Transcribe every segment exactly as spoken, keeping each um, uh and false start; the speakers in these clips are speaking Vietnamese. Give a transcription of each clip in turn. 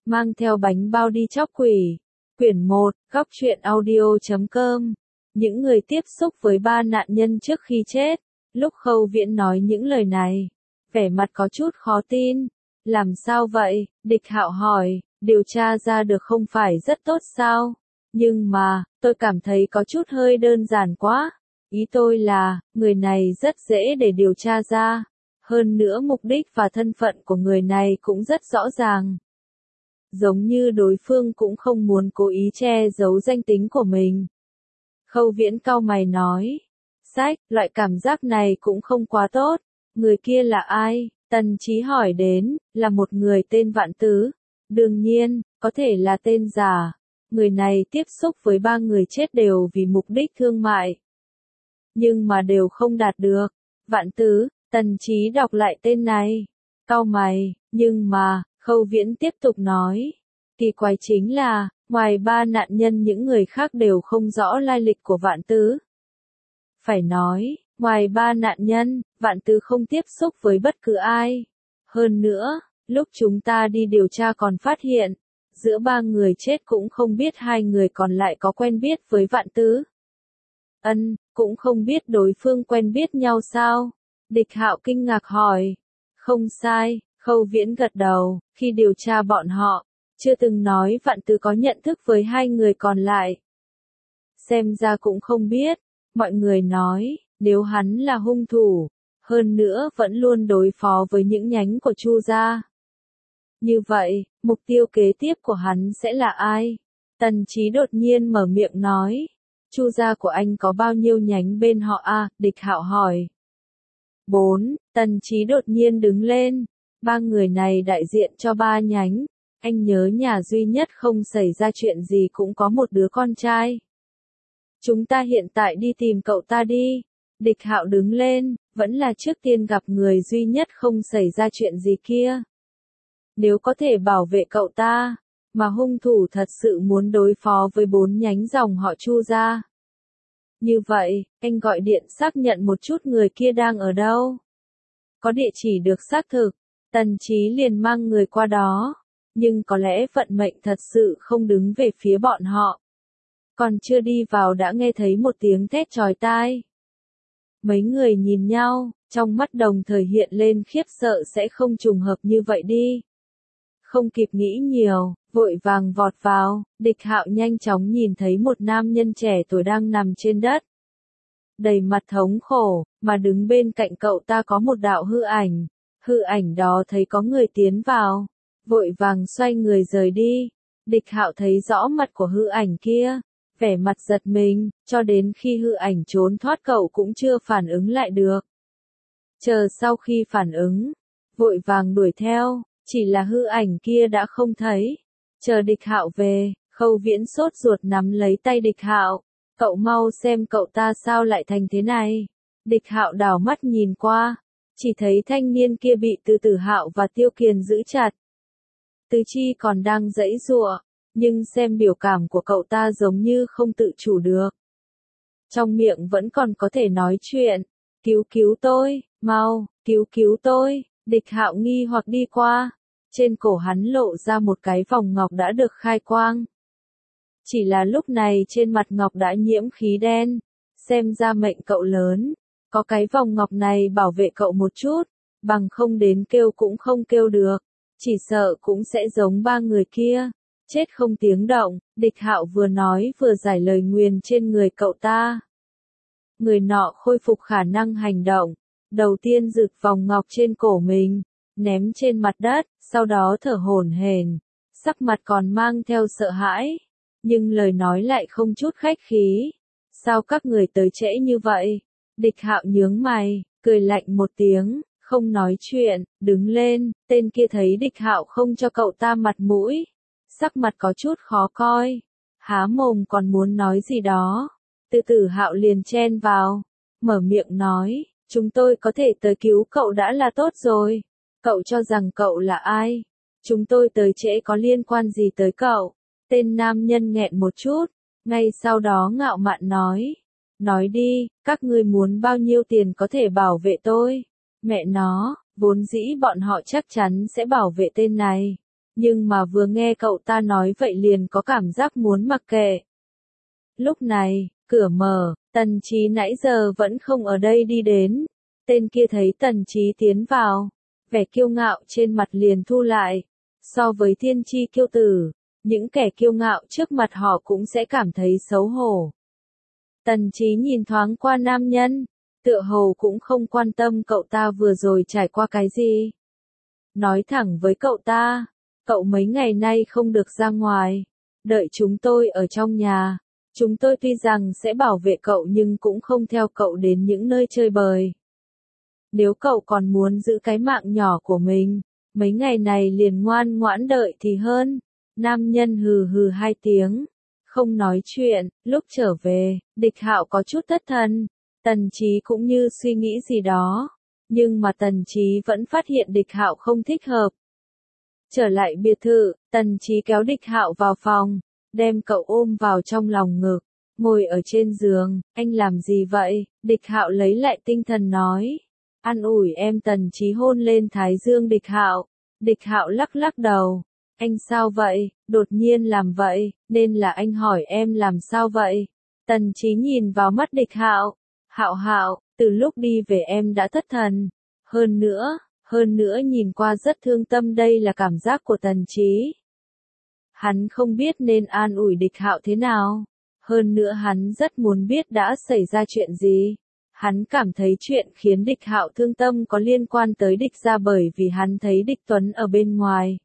mang theo bánh bao đi chóc quỷ. Quyển một, góc truyện audio chấm com. Những người tiếp xúc với ba nạn nhân trước khi chết. Lúc Khâu Viễn nói những lời này, vẻ mặt có chút khó tin. Làm sao vậy? Địch Hạo hỏi, điều tra ra được không phải rất tốt sao? Nhưng mà, tôi cảm thấy có chút hơi đơn giản quá. Ý tôi là, người này rất dễ để điều tra ra. Hơn nữa mục đích và thân phận của người này cũng rất rõ ràng. Giống như đối phương cũng không muốn cố ý che giấu danh tính của mình. Khâu Viễn cau mày nói. Sách, loại cảm giác này cũng không quá tốt. Người kia là ai? Tần Chí hỏi đến, là một người tên Vạn Tứ. Đương nhiên, có thể là tên giả. Người này tiếp xúc với ba người chết đều vì mục đích thương mại. Nhưng mà đều không đạt được. Vạn Tứ, Tần Chí đọc lại tên này. Cau mày, nhưng mà, Khâu Viễn tiếp tục nói. Kỳ quái chính là, ngoài ba nạn nhân những người khác đều không rõ lai lịch của Vạn Tứ. Phải nói, ngoài ba nạn nhân, Vạn Tứ không tiếp xúc với bất cứ ai. Hơn nữa, lúc chúng ta đi điều tra còn phát hiện, giữa ba người chết cũng không biết hai người còn lại có quen biết với Vạn Tứ. Ân, cũng không biết đối phương quen biết nhau sao? Địch Hạo kinh ngạc hỏi. Không sai, Khâu Viễn gật đầu, khi điều tra bọn họ, chưa từng nói Vạn Tứ có nhận thức với hai người còn lại. Xem ra cũng không biết, mọi người nói, nếu hắn là hung thủ, hơn nữa vẫn luôn đối phó với những nhánh của Chu gia. Như vậy, mục tiêu kế tiếp của hắn sẽ là ai? Tần Chí đột nhiên mở miệng nói. Chu gia của anh có bao nhiêu nhánh bên họ a? Địch Hạo hỏi. Bốn, Tần Chí đột nhiên đứng lên. Ba người này đại diện cho ba nhánh. Anh nhớ nhà duy nhất không xảy ra chuyện gì cũng có một đứa con trai. Chúng ta hiện tại đi tìm cậu ta đi. Địch Hạo đứng lên, vẫn là trước tiên gặp người duy nhất không xảy ra chuyện gì kia. Nếu có thể bảo vệ cậu ta, mà hung thủ thật sự muốn đối phó với bốn nhánh dòng họ Chu gia. Như vậy, anh gọi điện xác nhận một chút người kia đang ở đâu. Có địa chỉ được xác thực, Tần Chí liền mang người qua đó. Nhưng có lẽ vận mệnh thật sự không đứng về phía bọn họ. Còn chưa đi vào đã nghe thấy một tiếng thét chói tai. Mấy người nhìn nhau, trong mắt đồng thời hiện lên khiếp sợ sẽ không trùng hợp như vậy đi. Không kịp nghĩ nhiều, vội vàng vọt vào, Địch Hạo nhanh chóng nhìn thấy một nam nhân trẻ tuổi đang nằm trên đất. Đầy mặt thống khổ, mà đứng bên cạnh cậu ta có một đạo hư ảnh. Hư ảnh đó thấy có người tiến vào, vội vàng xoay người rời đi. Địch Hạo thấy rõ mặt của hư ảnh kia, vẻ mặt giật mình, cho đến khi hư ảnh trốn thoát cậu cũng chưa phản ứng lại được. Chờ sau khi phản ứng, vội vàng đuổi theo, chỉ là hư ảnh kia đã không thấy. Chờ Địch Hạo về, Khâu Viễn sốt ruột nắm lấy tay Địch Hạo. Cậu mau xem cậu ta sao lại thành thế này. Địch Hạo đảo mắt nhìn qua, chỉ thấy thanh niên kia bị Từ Tử Hạo và Tiêu Kiền giữ chặt. Tứ Chi còn đang giãy giụa, nhưng xem biểu cảm của cậu ta giống như không tự chủ được. Trong miệng vẫn còn có thể nói chuyện. Cứu cứu tôi, mau, cứu cứu tôi. Địch Hạo nghi hoặc đi qua. Trên cổ hắn lộ ra một cái vòng ngọc đã được khai quang. Chỉ là lúc này trên mặt ngọc đã nhiễm khí đen. Xem ra mệnh cậu lớn. Có cái vòng ngọc này bảo vệ cậu một chút. Bằng không đến kêu cũng không kêu được. Chỉ sợ cũng sẽ giống ba người kia. Chết không tiếng động. Địch Hạo vừa nói vừa giải lời nguyền trên người cậu ta. Người nọ khôi phục khả năng hành động. Đầu tiên giựt vòng ngọc trên cổ mình, ném trên mặt đất, sau đó thở hổn hển, sắc mặt còn mang theo sợ hãi, nhưng lời nói lại không chút khách khí. Sao các người tới trễ như vậy? Địch Hạo nhướng mày, cười lạnh một tiếng, không nói chuyện, đứng lên. Tên kia thấy Địch Hạo không cho cậu ta mặt mũi, sắc mặt có chút khó coi, há mồm còn muốn nói gì đó. Từ Tử Hạo liền chen vào, mở miệng nói. Chúng tôi có thể tới cứu cậu đã là tốt rồi. Cậu cho rằng cậu là ai? Chúng tôi tới trễ có liên quan gì tới cậu? Tên nam nhân nghẹn một chút, ngay sau đó ngạo mạn nói. Nói đi, các ngươi muốn bao nhiêu tiền có thể bảo vệ tôi? Mẹ nó, vốn dĩ bọn họ chắc chắn sẽ bảo vệ tên này. nhưng mà vừa nghe cậu ta nói vậy liền có cảm giác muốn mặc kệ. Lúc này, cửa mở, Tần Chí nãy giờ vẫn không ở đây đi đến. Tên kia thấy Tần Chí tiến vào, vẻ kiêu ngạo trên mặt liền thu lại. So với thiên chi kiêu tử, những kẻ kiêu ngạo trước mặt họ cũng sẽ cảm thấy xấu hổ. Tần Chí nhìn thoáng qua nam nhân, tựa hồ cũng không quan tâm cậu ta vừa rồi trải qua cái gì. Nói thẳng với cậu ta, cậu mấy ngày nay không được ra ngoài, đợi chúng tôi ở trong nhà. Chúng tôi tuy rằng sẽ bảo vệ cậu nhưng cũng không theo cậu đến những nơi chơi bời. Nếu cậu còn muốn giữ cái mạng nhỏ của mình, mấy ngày này liền ngoan ngoãn đợi thì hơn. Nam nhân hừ hừ hai tiếng, không nói chuyện. Lúc trở về, Địch Hạo có chút thất thần. Tần Chí cũng như suy nghĩ gì đó, nhưng mà Tần Chí vẫn phát hiện Địch Hạo không thích hợp. Trở lại biệt thự, Tần Chí kéo Địch Hạo vào phòng, đem cậu ôm vào trong lòng ngực, ngồi ở trên giường. Anh làm gì vậy? Địch Hạo lấy lại tinh thần nói. An ủi em. Tần Chí hôn lên thái dương Địch Hạo. Địch Hạo lắc lắc đầu. Anh sao vậy? Đột nhiên làm vậy, nên là anh hỏi em làm sao vậy? Tần Chí nhìn vào mắt Địch Hạo. Hạo Hạo, từ lúc đi về em đã thất thần. Hơn nữa, hơn nữa nhìn qua rất thương tâm, đây là cảm giác của Tần Chí. Hắn không biết nên an ủi Địch Hạo thế nào. Hơn nữa hắn rất muốn biết đã xảy ra chuyện gì. Hắn cảm thấy chuyện khiến Địch Hạo thương tâm có liên quan tới Địch gia bởi vì hắn thấy Địch Tuấn ở bên ngoài.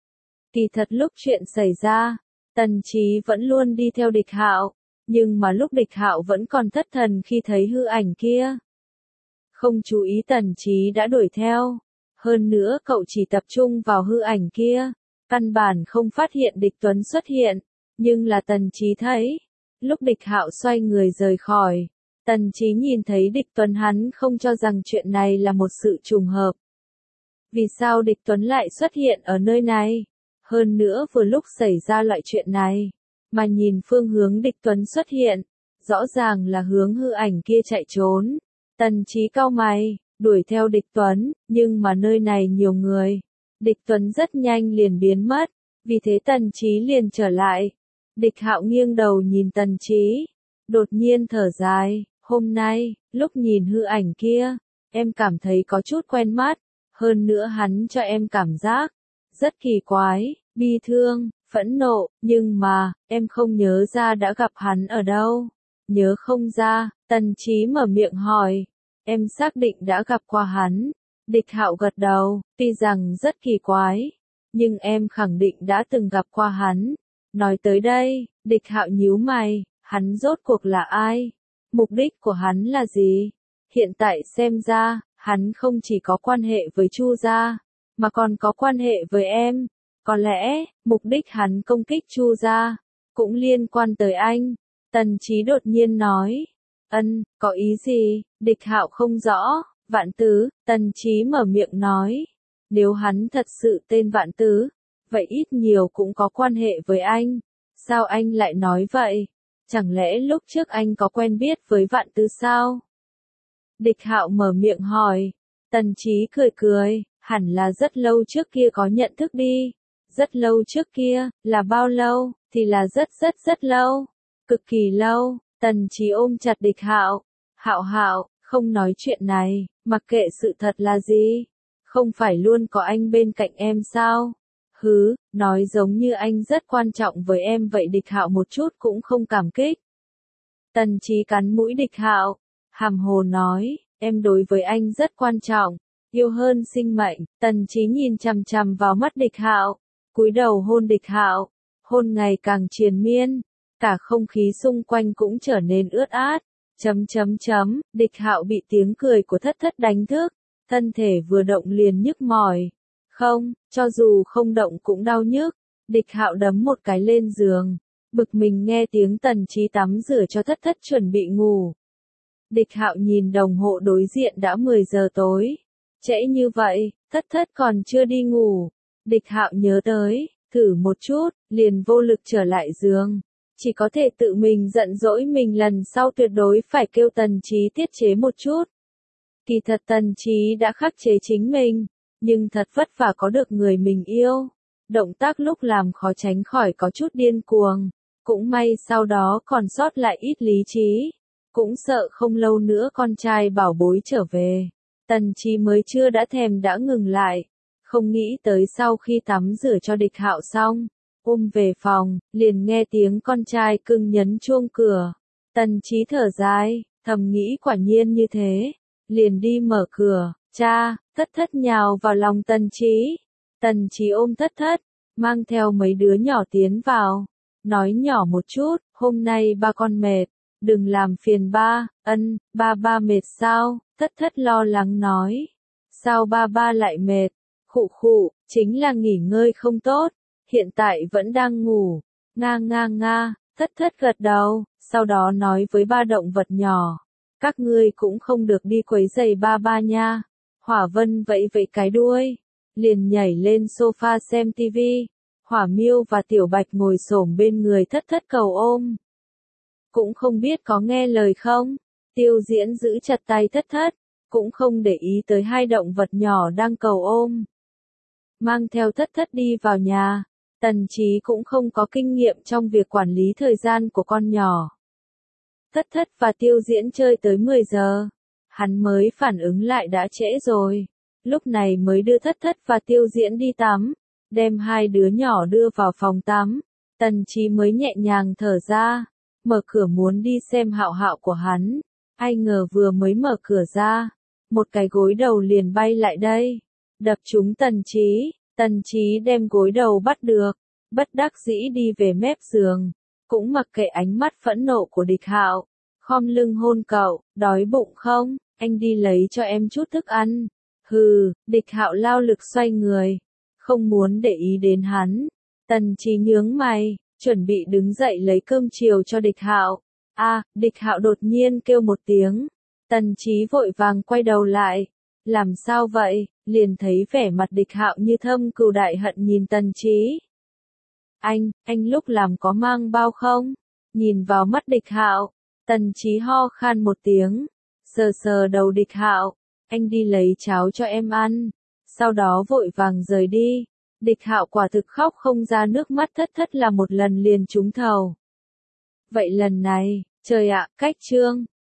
Kỳ thật lúc chuyện xảy ra, Tần Chí vẫn luôn đi theo Địch Hạo, nhưng mà lúc Địch Hạo vẫn còn thất thần khi thấy hư ảnh kia. Không chú ý Tần Chí đã đuổi theo. Hơn nữa cậu chỉ tập trung vào hư ảnh kia, căn bản không phát hiện Địch Tuấn xuất hiện, nhưng là Tần Chí thấy. Lúc Địch Hạo xoay người rời khỏi, Tần Chí nhìn thấy Địch Tuấn, hắn không cho rằng chuyện này là một sự trùng hợp. Vì sao Địch Tuấn lại xuất hiện ở nơi này? Hơn nữa vừa lúc xảy ra loại chuyện này, mà nhìn phương hướng Địch Tuấn xuất hiện, rõ ràng là hướng hư ảnh kia chạy trốn. Tần Chí cau mày, đuổi theo Địch Tuấn, nhưng mà nơi này nhiều người. Địch Tuấn rất nhanh liền biến mất, vì thế Tần Chí liền trở lại. Địch Hạo nghiêng đầu nhìn Tần Chí, đột nhiên thở dài, hôm nay, lúc nhìn hư ảnh kia, em cảm thấy có chút quen mắt, hơn nữa hắn cho em cảm giác rất kỳ quái, bi thương, phẫn nộ, nhưng mà, em không nhớ ra đã gặp hắn ở đâu. Nhớ không ra, Tần Chí mở miệng hỏi, em xác định đã gặp qua hắn. Địch Hạo gật đầu, tuy rằng rất kỳ quái, nhưng em khẳng định đã từng gặp qua hắn. Nói tới đây, Địch Hạo nhíu mày, hắn rốt cuộc là ai? Mục đích của hắn là gì? Hiện tại xem ra, hắn không chỉ có quan hệ với Chu gia, mà còn có quan hệ với em. Có lẽ, mục đích hắn công kích Chu gia, cũng liên quan tới anh. Tần Chí đột nhiên nói. Ân, có ý gì? Địch Hạo không rõ. Vạn Tứ, Tần Chí mở miệng nói. Nếu hắn thật sự tên Vạn Tứ, vậy ít nhiều cũng có quan hệ với anh. Sao anh lại nói vậy? Chẳng lẽ lúc trước anh có quen biết với Vạn Tứ sao? Địch Hạo mở miệng hỏi. Tần Chí cười cười, hẳn là rất lâu trước kia có nhận thức đi. Rất lâu trước kia, là bao lâu? Thì là rất rất rất lâu. Cực kỳ lâu. Tần Chí ôm chặt Địch Hạo. Hạo Hạo, không nói chuyện này, mặc kệ sự thật là gì. Không phải luôn có anh bên cạnh em sao? Hứ, nói giống như anh rất quan trọng với em vậy. Địch Hạo một chút cũng không cảm kích. Tần Chí cắn mũi Địch Hạo, hàm hồ nói, em đối với anh rất quan trọng, yêu hơn sinh mệnh. Tần Chí nhìn chằm chằm vào mắt Địch Hạo, cúi đầu hôn Địch Hạo, hôn ngày càng triền miên, cả không khí xung quanh cũng trở nên ướt át. Chấm chấm chấm, Địch Hạo bị tiếng cười của Thất Thất đánh thức, thân thể vừa động liền nhức mỏi. Không, cho dù không động cũng đau nhức. Địch Hạo đấm một cái lên giường, bực mình nghe tiếng Tần Chí tắm rửa cho Thất Thất chuẩn bị ngủ. Địch Hạo nhìn đồng hồ đối diện đã mười giờ tối. Trễ như vậy, Thất Thất còn chưa đi ngủ. Địch Hạo nhớ tới, thử một chút, liền vô lực trở lại giường. Chỉ có thể tự mình giận dỗi mình, lần sau tuyệt đối phải kêu Tần Chí tiết chế một chút. Kỳ thật Tần Chí đã khắc chế chính mình, nhưng thật vất vả có được người mình yêu. Động tác lúc làm khó tránh khỏi có chút điên cuồng. Cũng may sau đó còn sót lại ít lý trí. Cũng sợ không lâu nữa con trai bảo bối trở về. Tần Chí mới chưa đã thèm đã ngừng lại. Không nghĩ tới sau khi tắm rửa cho Địch Hạo xong, ôm về phòng, liền nghe tiếng con trai cưng nhấn chuông cửa. Tần Chí thở dài, thầm nghĩ quả nhiên như thế. Liền đi mở cửa, cha, Thất Thất nhào vào lòng Tần Chí. Tần Chí ôm Thất Thất, mang theo mấy đứa nhỏ tiến vào. Nói nhỏ một chút, hôm nay ba con mệt, đừng làm phiền ba. Ân, ba ba mệt sao? Thất Thất lo lắng nói. Sao ba ba lại mệt? Khụ khụ, chính là nghỉ ngơi không tốt, hiện tại vẫn đang ngủ. Nga nga nga, Thất Thất gật đầu, sau đó nói với ba động vật nhỏ. Các ngươi cũng không được đi quấy rầy ba ba nha. Hỏa Vân vẫy vẫy cái đuôi, liền nhảy lên sofa xem tivi. Hỏa Miêu và Tiểu Bạch ngồi xổm bên người Thất Thất cầu ôm. Cũng không biết có nghe lời không? Tiêu Diễn giữ chặt tay Thất Thất, cũng không để ý tới hai động vật nhỏ đang cầu ôm. Mang theo Thất Thất đi vào nhà, Tần Chí cũng không có kinh nghiệm trong việc quản lý thời gian của con nhỏ. Thất Thất và Tiêu Diễn chơi tới mười giờ, hắn mới phản ứng lại đã trễ rồi. Lúc này mới đưa Thất Thất và Tiêu Diễn đi tắm, đem hai đứa nhỏ đưa vào phòng tắm. Tần Chí mới nhẹ nhàng thở ra, mở cửa muốn đi xem Hạo Hạo của hắn. Ai ngờ vừa mới mở cửa ra, một cái gối đầu liền bay lại đây, đập trúng Tần Chí. Tần Chí đem gối đầu bắt được, bất đắc dĩ đi về mép giường, cũng mặc kệ ánh mắt phẫn nộ của Địch Hạo, khom lưng hôn cậu. Đói bụng không? Anh đi lấy cho em chút thức ăn. Hừ, Địch Hạo lao lực xoay người, không muốn để ý đến hắn. Tần Chí nhướng mày, chuẩn bị đứng dậy lấy cơm chiều cho Địch Hạo. A, Địch Hạo đột nhiên kêu một tiếng. Tần Chí vội vàng quay đầu lại. Làm sao vậy? Liền thấy vẻ mặt Địch Hạo như thâm cừu đại hận nhìn Tần Chí. Anh, anh lúc làm có mang bao không? Nhìn vào mắt Địch Hạo, Tần Chí ho khan một tiếng, sờ sờ đầu Địch Hạo. Anh đi lấy cháo cho em ăn. Sau đó vội vàng rời đi. Địch Hạo quả thực khóc không ra nước mắt. Thất Thất là một lần liền trúng thầu. Vậy lần này, trời ạ, cách chương.